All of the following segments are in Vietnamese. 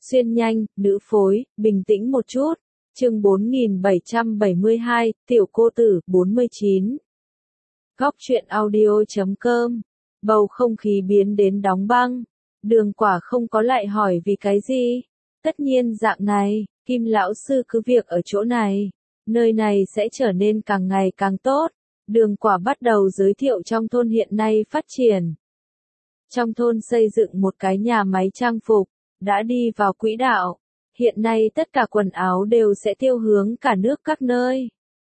Xuyên nhanh, nữ phối, bình tĩnh một chút. Chương 4772, tiểu cô tử, 49. Góc truyện audio.com. Bầu không khí biến đến đóng băng. Đường Quả không có lại hỏi vì cái gì. Tất nhiên dạng này, Kim lão sư cứ việc ở chỗ này. Nơi này sẽ trở nên càng ngày càng tốt. Đường Quả bắt đầu giới thiệu trong thôn hiện nay phát triển. Trong thôn xây dựng một cái nhà máy trang phục, đã đi vào quỹ đạo. Hiện nay tất cả quần áo đều sẽ tiêu hướng cả nước các nơi.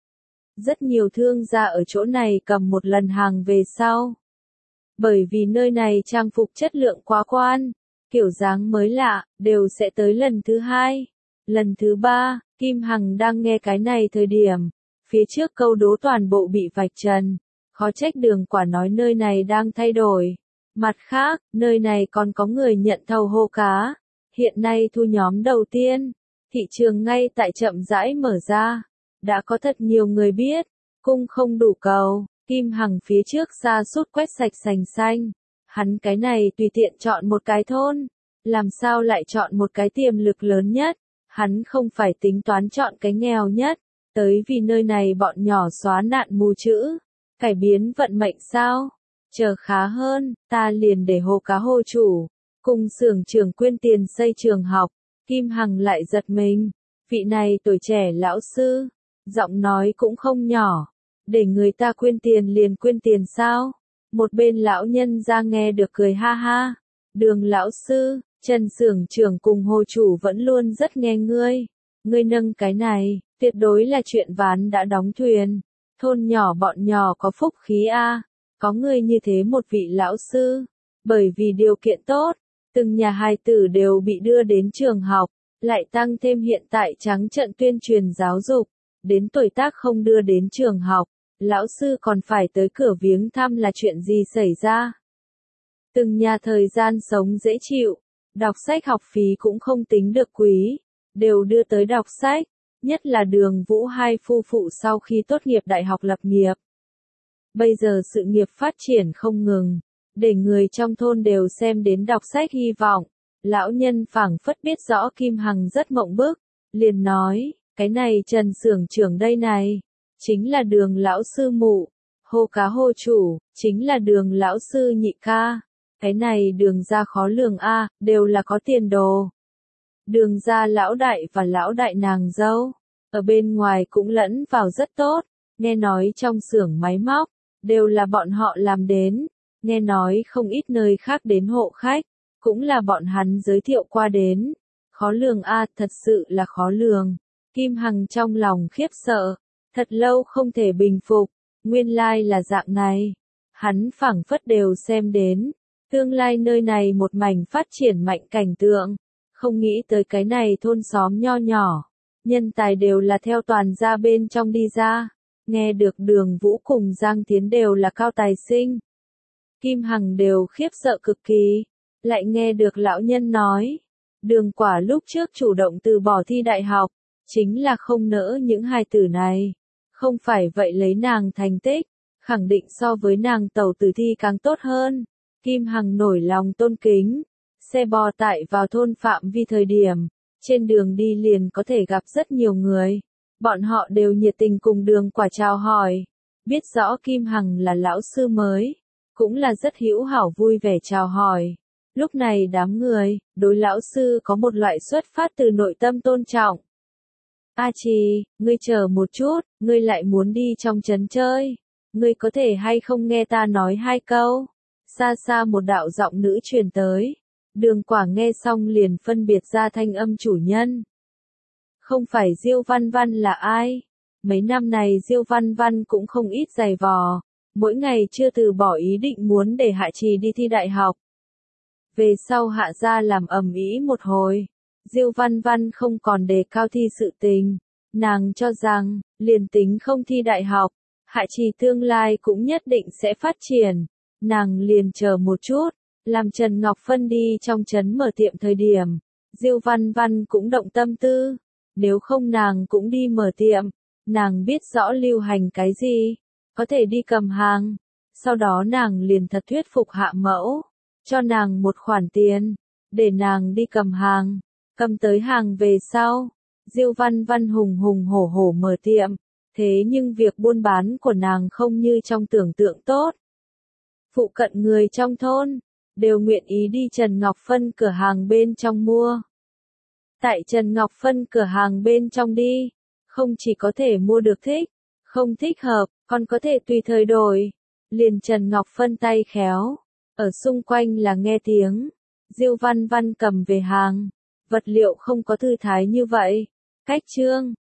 Rất nhiều thương gia ở chỗ này cầm một lần hàng về sau. Bởi vì nơi này trang phục chất lượng quá quan, kiểu dáng mới lạ, đều sẽ tới lần thứ hai. Lần thứ ba, Kim Hằng đang nghe cái này thời điểm, phía trước câu đố toàn bộ bị vạch trần. Khó trách Đường Quả nói nơi này đang thay đổi. Mặt khác, nơi này còn có người nhận thầu hô cá. Hiện nay thu nhóm đầu tiên, thị trường ngay tại chậm rãi mở ra. Đã có thật nhiều người biết, cung không đủ cầu, Kim Hằng phía trước sa sút quét sạch sành xanh. Hắn cái này tùy tiện chọn một cái thôn, làm sao lại chọn một cái tiềm lực lớn nhất. Hắn không phải tính toán chọn cái nghèo nhất, tới vì nơi này bọn nhỏ xóa nạn mù chữ, cải biến vận mệnh sao. Chờ khá hơn, ta liền để hồ cá hồ chủ, cùng xưởng trưởng quyên tiền xây trường học. Kim Hằng lại giật mình, vị này tuổi trẻ lão sư, giọng nói cũng không nhỏ, để người ta quyên tiền liền quyên tiền sao? Một bên lão nhân ra nghe được cười ha ha. Đường lão sư, Trần xưởng trưởng cùng hồ chủ vẫn luôn rất nghe ngươi nâng cái này, tuyệt đối là chuyện ván đã đóng thuyền. Thôn nhỏ bọn nhỏ có phúc khí a. Có người như thế một vị lão sư, bởi vì điều kiện tốt, từng nhà hài tử đều bị đưa đến trường học, lại tăng thêm hiện tại trắng trợn tuyên truyền giáo dục, đến tuổi tác không đưa đến trường học, lão sư còn phải tới cửa viếng thăm là chuyện gì xảy ra. Từng nhà thời gian sống dễ chịu, đọc sách học phí cũng không tính được quý, đều đưa tới đọc sách, nhất là Đường Vũ hai phu phụ sau khi tốt nghiệp đại học lập nghiệp. Bây giờ sự nghiệp phát triển không ngừng, để người trong thôn đều xem đến đọc sách hy vọng. Lão nhân phảng phất biết rõ Kim Hằng rất mộng bức, liền nói, cái này Trần xưởng trưởng đây này, chính là Đường lão sư mụ, hô cá hô chủ, chính là Đường lão sư nhị ca. Cái này Đường gia khó lường a, đều là có tiền đồ. Đường gia lão đại và lão đại nàng dâu, ở bên ngoài cũng lẫn vào rất tốt, nghe nói trong xưởng máy móc, đều là bọn họ làm đến, nghe nói không ít nơi khác đến hộ khách, cũng là bọn hắn giới thiệu qua đến. Khó lường a, thật sự là khó lường. Kim Hằng trong lòng khiếp sợ, thật lâu không thể bình phục, nguyên lai là dạng này. Hắn phảng phất đều xem đến, tương lai nơi này một mảnh phát triển mạnh cảnh tượng, không nghĩ tới cái này thôn xóm nho nhỏ, nhân tài đều là theo toàn gia bên trong đi ra. Nghe được Đường Vũ cùng Giang Tiến đều là cao tài sinh, Kim Hằng đều khiếp sợ cực kỳ. Lại nghe được lão nhân nói, Đường Quả lúc trước chủ động từ bỏ thi đại học, chính là không nỡ những hài tử này. Không phải vậy lấy nàng thành tích, khẳng định so với nàng tẩu tử thi càng tốt hơn. Kim Hằng nổi lòng tôn kính, xe bò tải vào thôn phạm vi thời điểm, trên đường đi liền có thể gặp rất nhiều người. Bọn họ đều nhiệt tình cùng Đường Quả chào hỏi, biết rõ Kim Hằng là lão sư mới, cũng là rất hữu hảo vui vẻ chào hỏi. Lúc này đám người, đối lão sư có một loại xuất phát từ nội tâm tôn trọng. A Trì, ngươi chờ một chút, ngươi lại muốn đi trong trấn chơi, ngươi có thể hay không nghe ta nói hai câu? Xa xa một đạo giọng nữ truyền tới, Đường Quả nghe xong liền phân biệt ra thanh âm chủ nhân. Không phải Diêu Văn Văn là ai? Mấy năm này Diêu Văn Văn cũng không ít giày vò, mỗi ngày chưa từ bỏ ý định muốn để Hạ Trì đi thi đại học. Về sau Hạ gia làm ầm ĩ một hồi, Diêu Văn Văn không còn đề cao thi sự tình, nàng cho rằng, liền tính không thi đại học, Hạ Trì tương lai cũng nhất định sẽ phát triển, nàng liền chờ một chút, làm Trần Ngọc Phân đi trong trấn mở tiệm thời điểm, Diêu Văn Văn cũng động tâm tư. Nếu không nàng cũng đi mở tiệm, nàng biết rõ lưu hành cái gì, có thể đi cầm hàng. Sau đó nàng liền thật thuyết phục Hạ mẫu, cho nàng một khoản tiền, để nàng đi cầm hàng. Cầm tới hàng về sau, Diêu Văn Văn hùng hùng hổ hổ mở tiệm, thế nhưng việc buôn bán của nàng không như trong tưởng tượng tốt. Phụ cận người trong thôn đều nguyện ý đi Trần Ngọc Phân cửa hàng bên trong mua. Tại Trần Ngọc Phân cửa hàng bên trong đi, không chỉ có thể mua được thích, không thích hợp, còn có thể tùy thời đổi. Liền Trần Ngọc Phân tay khéo, ở xung quanh là nghe tiếng, Diêu Văn Văn cầm về hàng, vật liệu không có thư thái như vậy. Cách chương